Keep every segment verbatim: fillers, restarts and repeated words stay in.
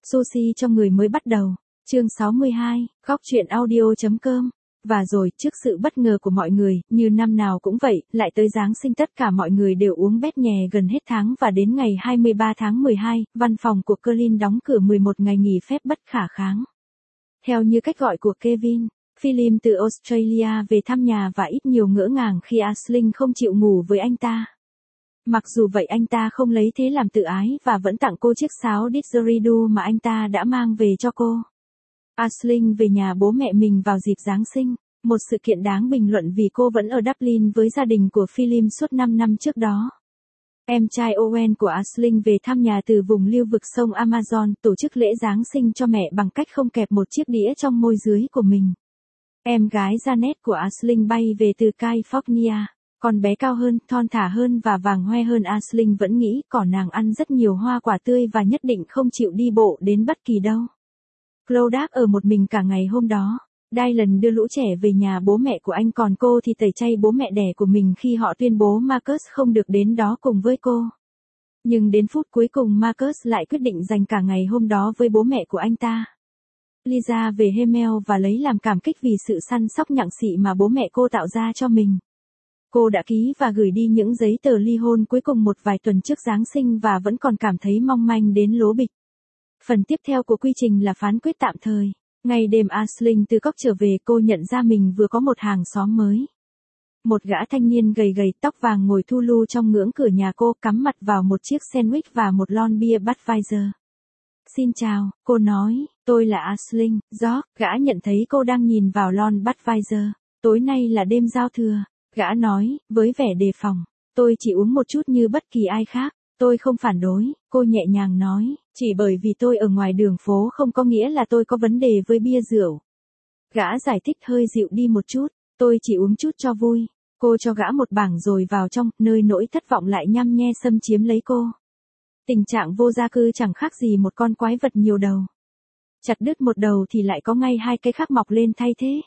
Sushi cho người mới bắt đầu. Chương sáu mươi hai, góc truyện audio chấm com. Và rồi, trước sự bất ngờ của mọi người, như năm nào cũng vậy, lại tới Giáng sinh tất cả mọi người đều uống bét nhè gần hết tháng và đến ngày hai mươi ba tháng mười hai, văn phòng của Colin đóng cửa mười một ngày nghỉ phép bất khả kháng. Theo như cách gọi của Kevin, Philip từ Australia về thăm nhà và ít nhiều ngỡ ngàng khi Aisling không chịu ngủ với anh ta. Mặc dù vậy anh ta không lấy thế làm tự ái và vẫn tặng cô chiếc sáo didgeridoo mà anh ta đã mang về cho cô. Aisling về nhà bố mẹ mình vào dịp Giáng sinh, một sự kiện đáng bình luận vì cô vẫn ở Dublin với gia đình của Philip suốt năm năm trước đó. Em trai Owen của Aisling về thăm nhà từ vùng lưu vực sông Amazon, tổ chức lễ Giáng sinh cho mẹ bằng cách không kẹp một chiếc đĩa trong môi dưới của mình. Em gái Janet của Aisling bay về từ California. Con bé cao hơn, thon thả hơn và vàng hoe hơn Aisling vẫn nghĩ cỏ nàng ăn rất nhiều hoa quả tươi và nhất định không chịu đi bộ đến bất kỳ đâu. Claude ở một mình cả ngày hôm đó. Dylan đưa lũ trẻ về nhà bố mẹ của anh còn cô thì tẩy chay bố mẹ đẻ của mình khi họ tuyên bố Marcus không được đến đó cùng với cô. Nhưng đến phút cuối cùng Marcus lại quyết định dành cả ngày hôm đó với bố mẹ của anh ta. Lisa về Hemel và lấy làm cảm kích vì sự săn sóc nhặng xị mà bố mẹ cô tạo ra cho mình. Cô đã ký và gửi đi những giấy tờ ly hôn cuối cùng một vài tuần trước Giáng sinh và vẫn còn cảm thấy mong manh đến lố bịch. Phần tiếp theo của quy trình là phán quyết tạm thời. Ngày đêm Aisling từ cóc trở về cô nhận ra mình vừa có một hàng xóm mới. Một gã thanh niên gầy gầy tóc vàng ngồi thu lu trong ngưỡng cửa nhà cô cắm mặt vào một chiếc sandwich và một lon bia Budweiser. Xin chào, cô nói, tôi là Aisling, George. Gã nhận thấy cô đang nhìn vào lon Budweiser. Tối nay là đêm giao thừa. Gã nói, với vẻ đề phòng, tôi chỉ uống một chút như bất kỳ ai khác, tôi không phản đối, cô nhẹ nhàng nói, chỉ bởi vì tôi ở ngoài đường phố không có nghĩa là tôi có vấn đề với bia rượu. Gã giải thích hơi dịu đi một chút, tôi chỉ uống chút cho vui, cô cho gã một bảng rồi vào trong, nơi nỗi thất vọng lại nhăm nhe xâm chiếm lấy cô. Tình trạng vô gia cư chẳng khác gì một con quái vật nhiều đầu. Chặt đứt một đầu thì lại có ngay hai cái khác mọc lên thay thế.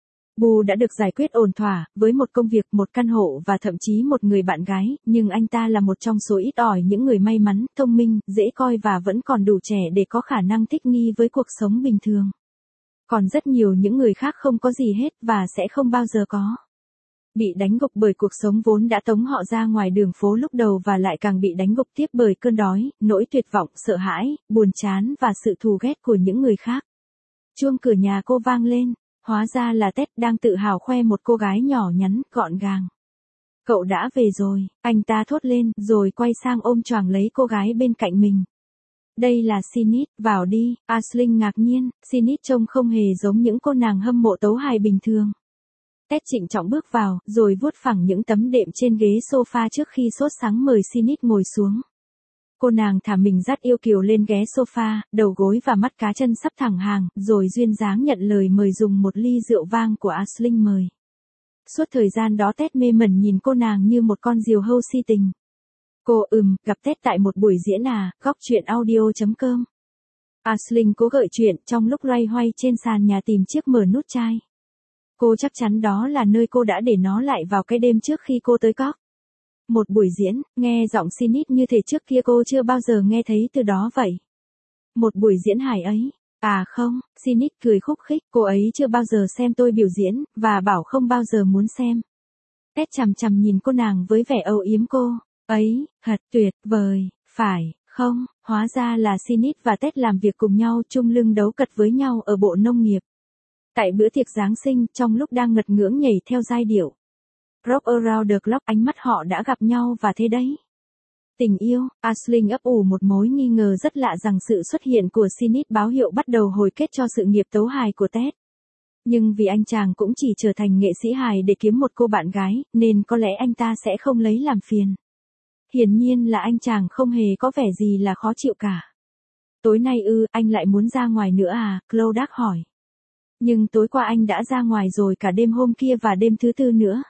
Bù đã được giải quyết ổn thỏa, với một công việc, một căn hộ và thậm chí một người bạn gái, nhưng anh ta là một trong số ít ỏi những người may mắn, thông minh, dễ coi và vẫn còn đủ trẻ để có khả năng thích nghi với cuộc sống bình thường. Còn rất nhiều những người khác không có gì hết và sẽ không bao giờ có. Bị đánh gục bởi cuộc sống vốn đã tống họ ra ngoài đường phố lúc đầu và lại càng bị đánh gục tiếp bởi cơn đói, nỗi tuyệt vọng, sợ hãi, buồn chán và sự thù ghét của những người khác. Chuông cửa nhà cô vang lên. Hóa ra là Ted đang tự hào khoe một cô gái nhỏ nhắn, gọn gàng. Cậu đã về rồi, anh ta thốt lên, rồi quay sang ôm choàng lấy cô gái bên cạnh mình. Đây là Sinead, vào đi, Aisling ngạc nhiên, Sinead trông không hề giống những cô nàng hâm mộ tấu hài bình thường. Ted trịnh trọng bước vào, rồi vuốt phẳng những tấm đệm trên ghế sofa trước khi sốt sắng mời Sinead ngồi xuống. Cô nàng thả mình dắt yêu kiều lên ghé sofa, đầu gối và mắt cá chân sắp thẳng hàng, rồi duyên dáng nhận lời mời dùng một ly rượu vang của Aisling mời. Suốt thời gian đó Ted mê mẩn nhìn cô nàng như một con diều hâu si tình. Cô ừm, gặp Ted tại một buổi diễn à, góc truyện audio chấm com. Aisling cố gợi chuyện trong lúc loay hoay trên sàn nhà tìm chiếc mở nút chai. Cô chắc chắn đó là nơi cô đã để nó lại vào cái đêm trước khi cô tới cóc. Một buổi diễn, nghe giọng Sinead như thể trước kia cô chưa bao giờ nghe thấy từ đó vậy. Một buổi diễn hài ấy. À không, Sinead cười khúc khích, cô ấy chưa bao giờ xem tôi biểu diễn, và bảo không bao giờ muốn xem. Ted chằm chằm nhìn cô nàng với vẻ âu yếm cô. Ấy, thật tuyệt vời, phải, không, hóa ra là Sinead và Ted làm việc cùng nhau chung lưng đấu cật với nhau ở bộ nông nghiệp. Tại bữa tiệc Giáng sinh, trong lúc đang ngật ngưỡng nhảy theo giai điệu Rock Around the Clock, ánh mắt họ đã gặp nhau và thế đấy. Tình yêu, Aisling ấp ủ một mối nghi ngờ rất lạ rằng sự xuất hiện của Sinead báo hiệu bắt đầu hồi kết cho sự nghiệp tấu hài của Ted. Nhưng vì anh chàng cũng chỉ trở thành nghệ sĩ hài để kiếm một cô bạn gái, nên có lẽ anh ta sẽ không lấy làm phiền. Hiển nhiên là anh chàng không hề có vẻ gì là khó chịu cả. Tối nay ư, anh lại muốn ra ngoài nữa à, Claude hỏi. Nhưng tối qua anh đã ra ngoài rồi cả đêm hôm kia và đêm thứ tư nữa.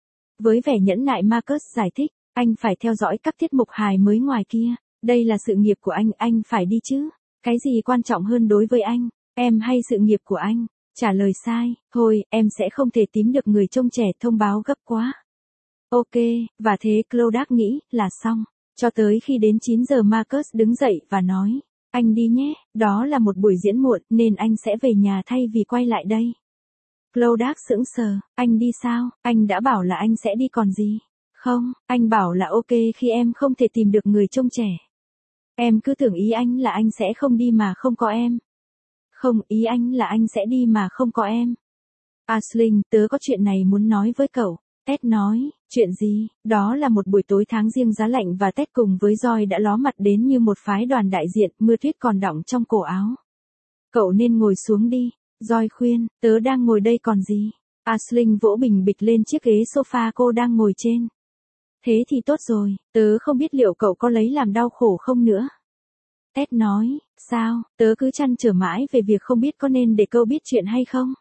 Với vẻ nhẫn nại Marcus giải thích, anh phải theo dõi các tiết mục hài mới ngoài kia, đây là sự nghiệp của anh, anh phải đi chứ. Cái gì quan trọng hơn đối với anh, em hay sự nghiệp của anh? Trả lời sai, thôi, em sẽ không thể tìm được người trông trẻ, thông báo gấp quá. Ok, và thế Claude nghĩ là xong, cho tới khi đến chín giờ Marcus đứng dậy và nói. Anh đi nhé, đó là một buổi diễn muộn nên anh sẽ về nhà thay vì quay lại đây. Clodagh sững sờ, anh đi sao, anh đã bảo là anh sẽ đi còn gì. Không, anh bảo là ok khi em không thể tìm được người trông trẻ. Em cứ tưởng ý anh là anh sẽ không đi mà không có em. Không, ý anh là anh sẽ đi mà không có em. Aisling, tớ có chuyện này muốn nói với cậu. Ted nói, chuyện gì? Đó là một buổi tối tháng riêng giá lạnh và Ted cùng với Joy đã ló mặt đến như một phái đoàn đại diện, mưa tuyết còn đọng trong cổ áo. Cậu nên ngồi xuống đi. Joy khuyên, tớ đang ngồi đây còn gì? Aisling vỗ bình bịch lên chiếc ghế sofa cô đang ngồi trên. Thế thì tốt rồi, tớ không biết liệu cậu có lấy làm đau khổ không nữa. Ted nói, sao, tớ cứ trăn trở mãi về việc không biết có nên để cậu biết chuyện hay không.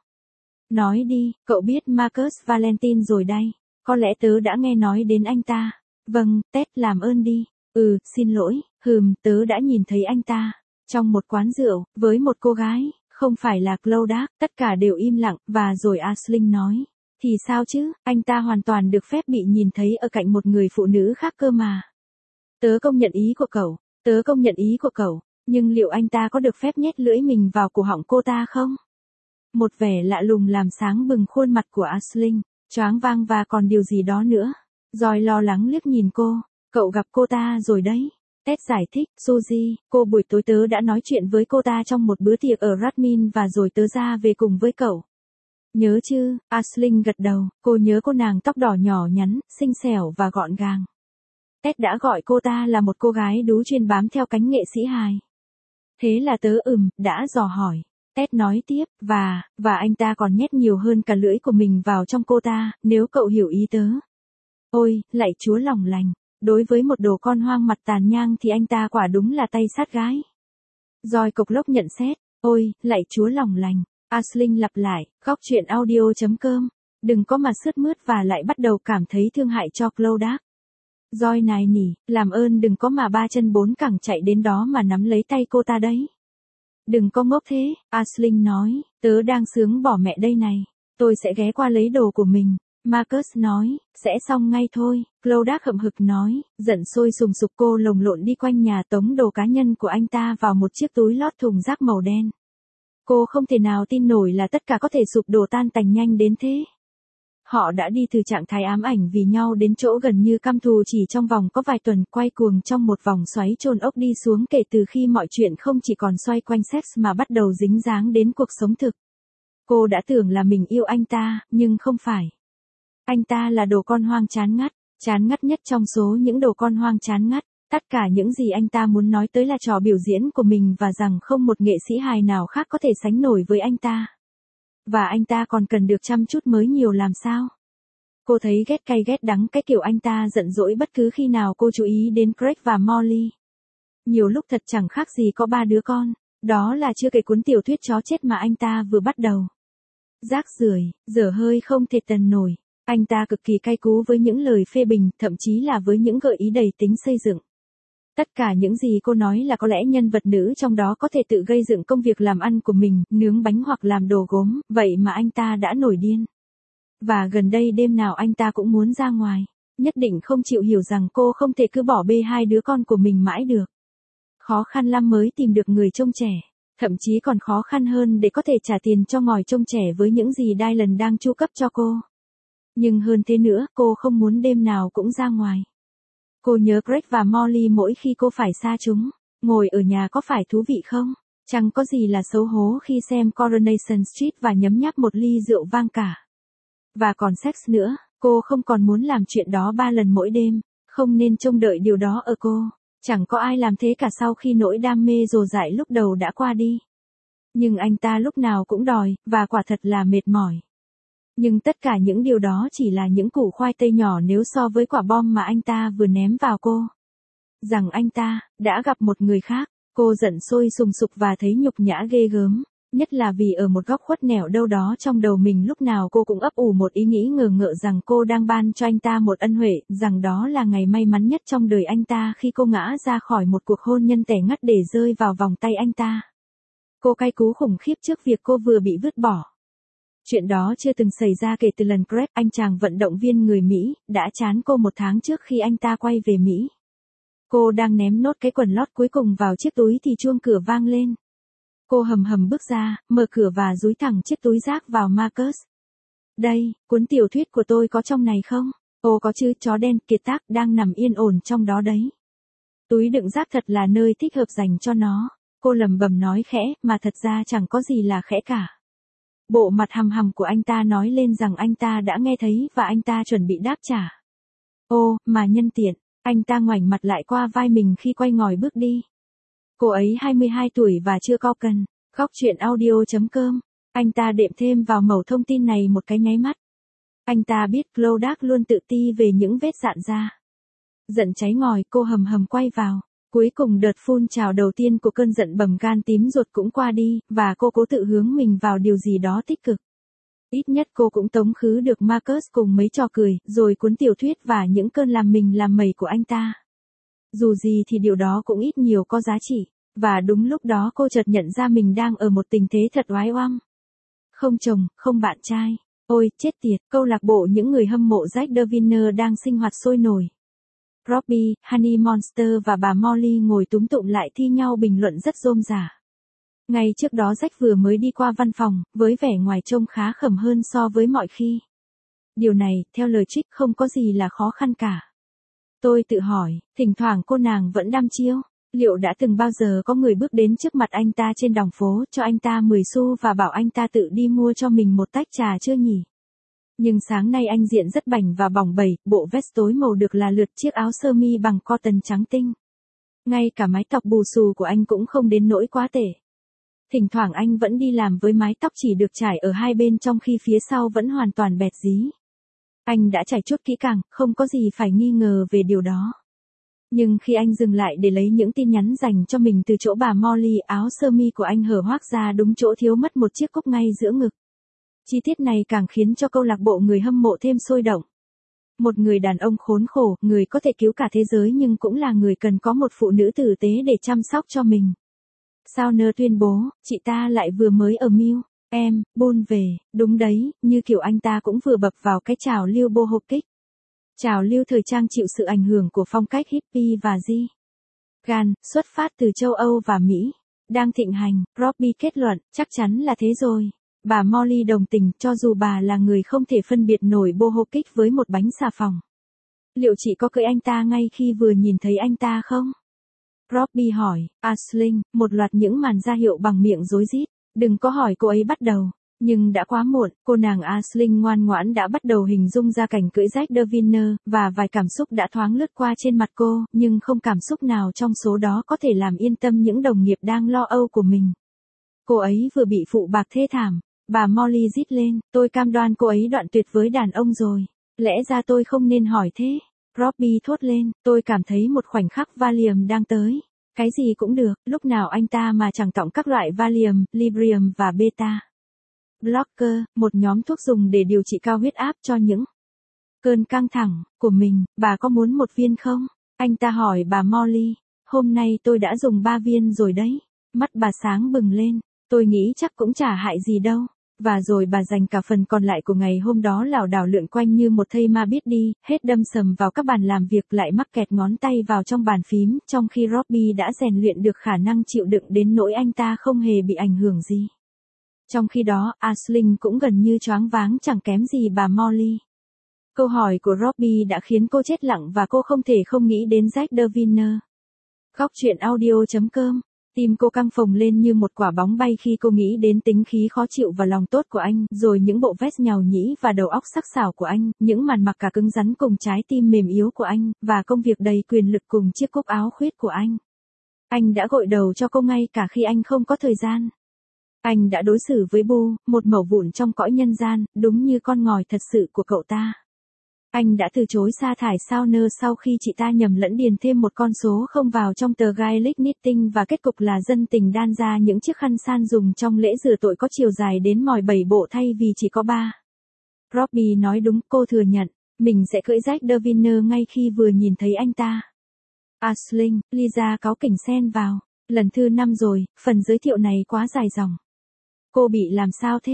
Nói đi, cậu biết Marcus Valentine rồi đây, có lẽ tớ đã nghe nói đến anh ta. Vâng, Ted làm ơn đi. Ừ, xin lỗi, hừm, tớ đã nhìn thấy anh ta. Trong một quán rượu, với một cô gái, không phải là Clodagh, tất cả đều im lặng, và rồi Aisling nói. Thì sao chứ, anh ta hoàn toàn được phép bị nhìn thấy ở cạnh một người phụ nữ khác cơ mà. Tớ công nhận ý của cậu, tớ công nhận ý của cậu, nhưng liệu anh ta có được phép nhét lưỡi mình vào cổ họng cô ta không? Một vẻ lạ lùng làm sáng bừng khuôn mặt của Aisling, choáng váng và còn điều gì đó nữa. Joy lo lắng liếc nhìn cô, cậu gặp cô ta rồi đấy. Ted giải thích, Suzy, cô buổi tối tớ đã nói chuyện với cô ta trong một bữa tiệc ở Radmin và rồi tớ ra về cùng với cậu. Nhớ chứ, Aisling gật đầu, cô nhớ cô nàng tóc đỏ nhỏ nhắn, xinh xẻo và gọn gàng. Ted đã gọi cô ta là một cô gái đú chuyên bám theo cánh nghệ sĩ hài. Thế là tớ ừm, đã dò hỏi. Ted nói tiếp, và, và anh ta còn nhét nhiều hơn cả lưỡi của mình vào trong cô ta, nếu cậu hiểu ý tớ. Ôi, lạy Chúa lòng lành, đối với một đồ con hoang mặt tàn nhang thì anh ta quả đúng là tay sát gái. Joy cộc lốc nhận xét, ôi, lạy Chúa lòng lành. Aisling lặp lại, góc truyện audio chấm com. Đừng có mà sướt mướt và lại bắt đầu cảm thấy thương hại cho Clodagh. Joy nài nỉ, làm ơn đừng có mà ba chân bốn cẳng chạy đến đó mà nắm lấy tay cô ta đấy. Đừng có ngốc thế, Aisling nói, tớ đang sướng bỏ mẹ đây này. Tôi sẽ ghé qua lấy đồ của mình. Marcus nói, sẽ xong ngay thôi. Clodagh hậm hực nói, giận sôi sùng sục cô lồng lộn đi quanh nhà tống đồ cá nhân của anh ta vào một chiếc túi lót thùng rác màu đen. Cô không thể nào tin nổi là tất cả có thể sụp đổ tan tành nhanh đến thế. Họ đã đi từ trạng thái ám ảnh vì nhau đến chỗ gần như căm thù chỉ trong vòng có vài tuần, quay cuồng trong một vòng xoáy chôn ốc đi xuống kể từ khi mọi chuyện không chỉ còn xoay quanh sex mà bắt đầu dính dáng đến cuộc sống thực. Cô đã tưởng là mình yêu anh ta, nhưng không phải. Anh ta là đồ con hoang chán ngắt, chán ngắt nhất trong số những đồ con hoang chán ngắt. Tất cả những gì anh ta muốn nói tới là trò biểu diễn của mình và rằng không một nghệ sĩ hài nào khác có thể sánh nổi với anh ta. Và anh ta còn cần được chăm chút mới nhiều làm sao? Cô thấy ghét cay ghét đắng cái kiểu anh ta giận dỗi bất cứ khi nào cô chú ý đến Craig và Molly. Nhiều lúc thật chẳng khác gì có ba đứa con, đó là chưa kể cuốn tiểu thuyết chó chết mà anh ta vừa bắt đầu. Rác rưởi, dở hơi không thể tần nổi. Anh ta cực kỳ cay cú với những lời phê bình, thậm chí là với những gợi ý đầy tính xây dựng. Tất cả những gì cô nói là có lẽ nhân vật nữ trong đó có thể tự gây dựng công việc làm ăn của mình, nướng bánh hoặc làm đồ gốm, vậy mà anh ta đã nổi điên. Và gần đây đêm nào anh ta cũng muốn ra ngoài, nhất định không chịu hiểu rằng cô không thể cứ bỏ bê hai đứa con của mình mãi được. Khó khăn lắm mới tìm được người trông trẻ, thậm chí còn khó khăn hơn để có thể trả tiền cho ngòi trông trẻ với những gì Dylan đang chu cấp cho cô. Nhưng hơn thế nữa, cô không muốn đêm nào cũng ra ngoài. Cô nhớ Craig và Molly mỗi khi cô phải xa chúng. Ngồi ở nhà có phải thú vị không? Chẳng có gì là xấu hố khi xem Coronation Street và nhấm nháp một ly rượu vang cả. Và còn sex nữa, cô không còn muốn làm chuyện đó ba lần mỗi đêm. Không nên trông đợi điều đó ở cô. Chẳng có ai làm thế cả sau khi nỗi đam mê dồ dại lúc đầu đã qua đi. Nhưng anh ta lúc nào cũng đòi, và quả thật là mệt mỏi. Nhưng tất cả những điều đó chỉ là những củ khoai tây nhỏ nếu so với quả bom mà anh ta vừa ném vào cô. Rằng anh ta đã gặp một người khác, cô giận sôi sùng sục và thấy nhục nhã ghê gớm, nhất là vì ở một góc khuất nẻo đâu đó trong đầu mình lúc nào cô cũng ấp ủ một ý nghĩ ngờ ngợ rằng cô đang ban cho anh ta một ân huệ, rằng đó là ngày may mắn nhất trong đời anh ta khi cô ngã ra khỏi một cuộc hôn nhân tẻ ngắt để rơi vào vòng tay anh ta. Cô cay cú khủng khiếp trước việc cô vừa bị vứt bỏ. Chuyện đó chưa từng xảy ra kể từ lần Craig, anh chàng vận động viên người Mỹ, đã chán cô một tháng trước khi anh ta quay về Mỹ. Cô đang ném nốt cái quần lót cuối cùng vào chiếc túi thì chuông cửa vang lên. Cô hầm hầm bước ra, mở cửa và dúi thẳng chiếc túi rác vào Marcus. Đây, cuốn tiểu thuyết của tôi có trong này không? Ồ có chứ, chó đen kiệt tác đang nằm yên ổn trong đó đấy. Túi đựng rác thật là nơi thích hợp dành cho nó. Cô lẩm bẩm nói khẽ, mà thật ra chẳng có gì là khẽ cả. Bộ mặt hằm hằm của anh ta nói lên rằng anh ta đã nghe thấy và anh ta chuẩn bị đáp trả. Ô, mà nhân tiện, anh ta ngoảnh mặt lại qua vai mình khi quay ngồi bước đi. Cô ấy hai mươi hai tuổi và chưa co cần. Góc truyện audio chấm com. Anh ta đệm thêm vào mẩu thông tin này một cái nháy mắt. Anh ta biết Chloe luôn tự ti về những vết dạn da. Giận cháy ngòi, cô hầm hầm quay vào. Cuối cùng đợt phun trào đầu tiên của cơn giận bầm gan tím ruột cũng qua đi, và cô cố tự hướng mình vào điều gì đó tích cực. Ít nhất cô cũng tống khứ được Marcus cùng mấy trò cười, rồi cuốn tiểu thuyết và những cơn làm mình làm mẩy của anh ta. Dù gì thì điều đó cũng ít nhiều có giá trị, và đúng lúc đó cô chợt nhận ra mình đang ở một tình thế thật oái oăm. Không chồng, không bạn trai. Ôi, chết tiệt, câu lạc bộ những người hâm mộ Jack Deviner đang sinh hoạt sôi nổi. Robbie, Honey Monster và bà Molly ngồi túm tụm lại thi nhau bình luận rất rôm rả. Ngay trước đó Jack vừa mới đi qua văn phòng, với vẻ ngoài trông khá khẩm hơn so với mọi khi. Điều này, theo lời Trích, không có gì là khó khăn cả. Tôi tự hỏi, thỉnh thoảng cô nàng vẫn đăm chiêu. Liệu đã từng bao giờ có người bước đến trước mặt anh ta trên đồng phố, cho anh ta mười xu và bảo anh ta tự đi mua cho mình một tách trà chưa nhỉ? Nhưng sáng nay anh diện rất bảnh và bỏng bẩy, bộ vest tối màu được là lượt, chiếc áo sơ mi bằng cotton trắng tinh. Ngay cả mái tóc bù xù của anh cũng không đến nỗi quá tệ. Thỉnh thoảng anh vẫn đi làm với mái tóc chỉ được trải ở hai bên trong khi phía sau vẫn hoàn toàn bẹt dí. Anh đã trải chuốt kỹ càng, không có gì phải nghi ngờ về điều đó. Nhưng khi anh dừng lại để lấy những tin nhắn dành cho mình từ chỗ bà Molly, áo sơ mi của anh hở hoác ra đúng chỗ thiếu mất một chiếc cúc ngay giữa ngực. Chi tiết này càng khiến cho câu lạc bộ người hâm mộ thêm sôi động. Một người đàn ông khốn khổ, người có thể cứu cả thế giới nhưng cũng là người cần có một phụ nữ tử tế để chăm sóc cho mình. Sauner tuyên bố, chị ta lại vừa mới ở Mill, em, Bull về, đúng đấy, như kiểu anh ta cũng vừa bập vào cái trào lưu boho kích. Trào lưu thời trang chịu sự ảnh hưởng của phong cách hippie và G. Gan, xuất phát từ châu Âu và Mỹ, đang thịnh hành. Robbie kết luận, chắc chắn là thế rồi. Bà Molly đồng tình, cho dù bà là người không thể phân biệt nổi boho kích với một bánh xà phòng. Liệu chị có cưới anh ta ngay khi vừa nhìn thấy anh ta không? Robbie hỏi. Aisling, một loạt những màn ra hiệu bằng miệng rối rít. Đừng có hỏi cô ấy bắt đầu. Nhưng đã quá muộn, cô nàng Aisling ngoan ngoãn đã bắt đầu hình dung ra cảnh cưỡi Jack Deviner, và vài cảm xúc đã thoáng lướt qua trên mặt cô, nhưng không cảm xúc nào trong số đó có thể làm yên tâm những đồng nghiệp đang lo âu của mình. Cô ấy vừa bị phụ bạc thê thảm. Bà Molly rít lên, tôi cam đoan cô ấy đoạn tuyệt với đàn ông rồi. Lẽ ra tôi không nên hỏi thế. Robbie thốt lên, tôi cảm thấy một khoảnh khắc Valium đang tới. Cái gì cũng được, lúc nào anh ta mà chẳng tọng các loại Valium, Librium và Beta Blocker, một nhóm thuốc dùng để điều trị cao huyết áp cho những cơn căng thẳng của mình. Bà có muốn một viên không? Anh ta hỏi bà Molly. Hôm nay tôi đã dùng ba viên rồi đấy. Mắt bà sáng bừng lên. Tôi nghĩ chắc cũng chả hại gì đâu. Và rồi bà dành cả phần còn lại của ngày hôm đó lảo đảo lượn quanh như một thây ma biết đi, hết đâm sầm vào các bàn làm việc lại mắc kẹt ngón tay vào trong bàn phím, trong khi Robbie đã rèn luyện được khả năng chịu đựng đến nỗi anh ta không hề bị ảnh hưởng gì. Trong khi đó, Aisling cũng gần như choáng váng chẳng kém gì bà Molly. Câu hỏi của Robbie đã khiến cô chết lặng và cô không thể không nghĩ đến Jack Deviner. Góc truyện audio chấm com. Tim cô căng phồng lên như một quả bóng bay khi cô nghĩ đến tính khí khó chịu và lòng tốt của anh, rồi những bộ vest nhàu nhĩ và đầu óc sắc sảo của anh, những màn mặc cả cứng rắn cùng trái tim mềm yếu của anh, và công việc đầy quyền lực cùng chiếc cúc áo khuyết của anh. Anh đã gội đầu cho cô ngay cả khi anh không có thời gian. Anh đã đối xử với Bu, một mẩu vụn trong cõi nhân gian, đúng như con ngòi thật sự của cậu ta. Anh đã từ chối sa thải Sauner sau khi chị ta nhầm lẫn điền thêm một con số không vào trong tờ Gaelic Knitting và kết cục là dân tình đan ra những chiếc khăn san dùng trong lễ rửa tội có chiều dài đến mỏi bảy bộ thay vì chỉ có ba. Robbie nói đúng, cô thừa nhận, mình sẽ cưỡi Jack Deviner ngay khi vừa nhìn thấy anh ta. Aisling, Lisa cáu kỉnh xen vào. Lần thứ năm rồi, phần giới thiệu này quá dài dòng. Cô bị làm sao thế?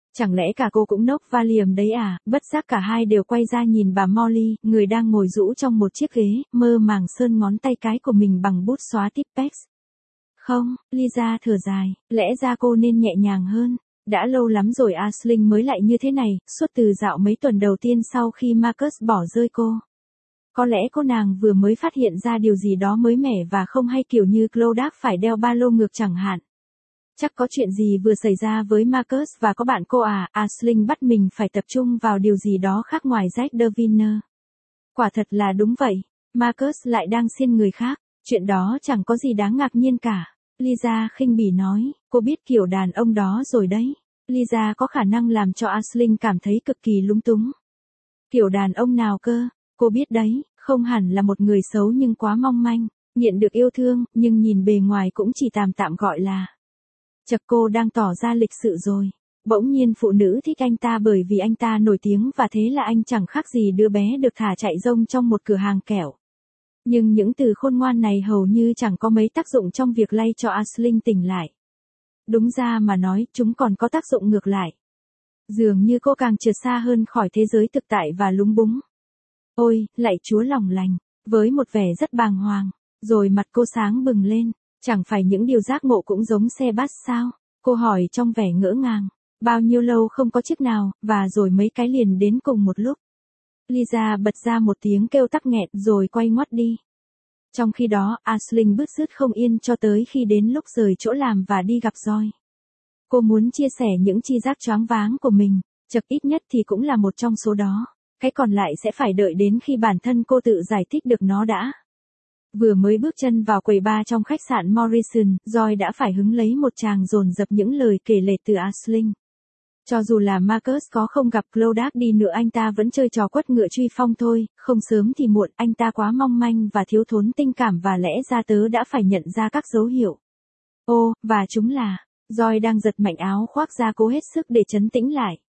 Chẳng lẽ cả cô cũng nốc Valium đấy à? Bất giác cả hai đều quay ra nhìn bà Molly, người đang ngồi rũ trong một chiếc ghế, mơ màng sơn ngón tay cái của mình bằng bút xóa Tipp-Ex. Không, Lisa thở dài, lẽ ra cô nên nhẹ nhàng hơn. Đã lâu lắm rồi Aisling mới lại như thế này, suốt từ dạo mấy tuần đầu tiên sau khi Marcus bỏ rơi cô. Có lẽ cô nàng vừa mới phát hiện ra điều gì đó mới mẻ và không hay kiểu như Clodagh phải đeo ba lô ngược chẳng hạn. Chắc có chuyện gì vừa xảy ra với Marcus và có bạn cô à, Aisling bắt mình phải tập trung vào điều gì đó khác ngoài Jack Deviner. Quả thật là đúng vậy, Marcus lại đang xiên người khác, chuyện đó chẳng có gì đáng ngạc nhiên cả. Lisa khinh bỉ nói, cô biết kiểu đàn ông đó rồi đấy. Lisa có khả năng làm cho Aisling cảm thấy cực kỳ lúng túng. Kiểu đàn ông nào cơ, cô biết đấy, không hẳn là một người xấu nhưng quá mong manh, nghiện được yêu thương, nhưng nhìn bề ngoài cũng chỉ tạm tạm gọi là. Chật, cô đang tỏ ra lịch sự rồi. Bỗng nhiên phụ nữ thích anh ta bởi vì anh ta nổi tiếng và thế là anh chẳng khác gì đứa bé được thả chạy rông trong một cửa hàng kẹo. Nhưng những từ khôn ngoan này hầu như chẳng có mấy tác dụng trong việc lay cho Aisling tỉnh lại. Đúng ra mà nói, chúng còn có tác dụng ngược lại. Dường như cô càng trượt xa hơn khỏi thế giới thực tại và lúng búng. Ôi, lạy Chúa lòng lành, với một vẻ rất bàng hoàng, rồi mặt cô sáng bừng lên, chẳng phải những điều giác ngộ cũng giống xe bus sao? Cô hỏi trong vẻ ngỡ ngàng, bao nhiêu lâu không có chiếc nào, và rồi mấy cái liền đến cùng một lúc. Lisa bật ra một tiếng kêu tắc nghẹn rồi quay ngoắt đi. Trong khi đó, Aisling bứt rứt không yên cho tới khi đến lúc rời chỗ làm và đi gặp Joy. Cô muốn chia sẻ những chi giác choáng váng của mình, chật ít nhất thì cũng là một trong số đó. Cái còn lại sẽ phải đợi đến khi bản thân cô tự giải thích được nó đã. Vừa mới bước chân vào quầy bar trong khách sạn Morrison, Joy đã phải hứng lấy một tràng dồn dập những lời kể lể từ Aisling. Cho dù là Marcus có không gặp Clodagh đi nữa anh ta vẫn chơi trò quất ngựa truy phong thôi, không sớm thì muộn, anh ta quá mong manh và thiếu thốn tình cảm và lẽ ra tớ đã phải nhận ra các dấu hiệu. Ô, và chúng là, Joy đang giật mạnh áo khoác ra cố hết sức để trấn tĩnh lại.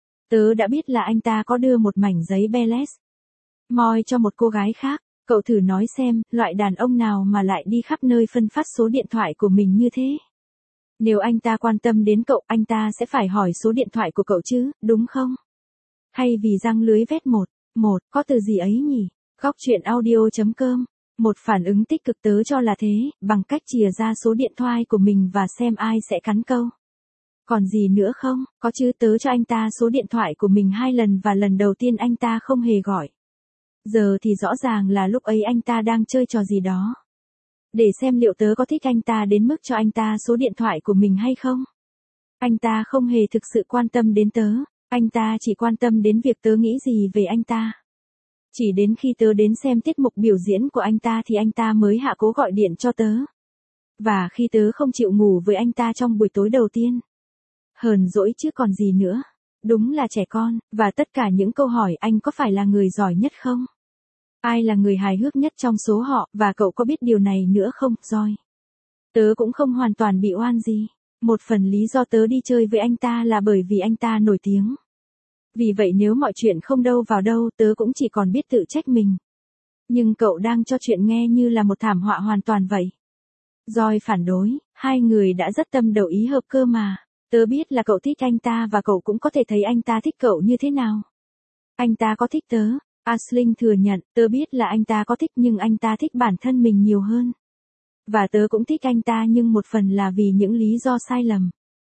Tớ đã biết là anh ta có đưa một mảnh giấy Belles moi cho một cô gái khác, cậu thử nói xem, loại đàn ông nào mà lại đi khắp nơi phân phát số điện thoại của mình như thế. Nếu anh ta quan tâm đến cậu, anh ta sẽ phải hỏi số điện thoại của cậu chứ, đúng không? Hay vì răng lưới vét một, một, có từ gì ấy nhỉ? Góc truyện audio chấm com. Một phản ứng tích cực tớ cho là thế, bằng cách chìa ra số điện thoại của mình và xem ai sẽ cắn câu. Còn gì nữa không? Có chứ, tớ cho anh ta số điện thoại của mình hai lần và lần đầu tiên anh ta không hề gọi. Giờ thì rõ ràng là lúc ấy anh ta đang chơi trò gì đó. Để xem liệu tớ có thích anh ta đến mức cho anh ta số điện thoại của mình hay không. Anh ta không hề thực sự quan tâm đến tớ, anh ta chỉ quan tâm đến việc tớ nghĩ gì về anh ta. Chỉ đến khi tớ đến xem tiết mục biểu diễn của anh ta thì anh ta mới hạ cố gọi điện cho tớ. Và khi tớ không chịu ngủ với anh ta trong buổi tối đầu tiên. Hờn dỗi chứ còn gì nữa. Đúng là trẻ con, và tất cả những câu hỏi anh có phải là người giỏi nhất không? Ai là người hài hước nhất trong số họ, và cậu có biết điều này nữa không, Joy? Tớ cũng không hoàn toàn bị oan gì. Một phần lý do tớ đi chơi với anh ta là bởi vì anh ta nổi tiếng. Vì vậy nếu mọi chuyện không đâu vào đâu, tớ cũng chỉ còn biết tự trách mình. Nhưng cậu đang cho chuyện nghe như là một thảm họa hoàn toàn vậy. Joy phản đối, hai người đã rất tâm đầu ý hợp cơ mà. Tớ biết là cậu thích anh ta và cậu cũng có thể thấy anh ta thích cậu như thế nào. Anh ta có thích tớ. Aisling thừa nhận, tớ biết là anh ta có thích nhưng anh ta thích bản thân mình nhiều hơn. Và tớ cũng thích anh ta nhưng một phần là vì những lý do sai lầm.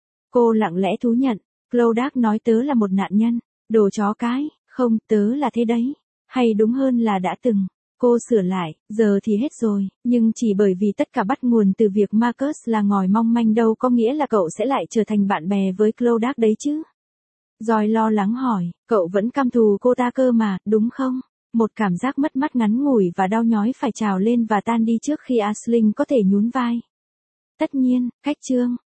Cô lặng lẽ thú nhận, Clodagh nói tớ là một nạn nhân, đồ chó cái, không, tớ là thế đấy. Hay đúng hơn là đã từng. Cô sửa lại, giờ thì hết rồi, nhưng chỉ bởi vì tất cả bắt nguồn từ việc Marcus là ngòi mong manh đâu có nghĩa là cậu sẽ lại trở thành bạn bè với Clodagh đấy chứ. Joy lo lắng hỏi, cậu vẫn căm thù cô ta cơ mà, đúng không? Một cảm giác mất mát ngắn ngủi và đau nhói phải trào lên và tan đi trước khi Aisling có thể nhún vai. Tất nhiên, cách chương,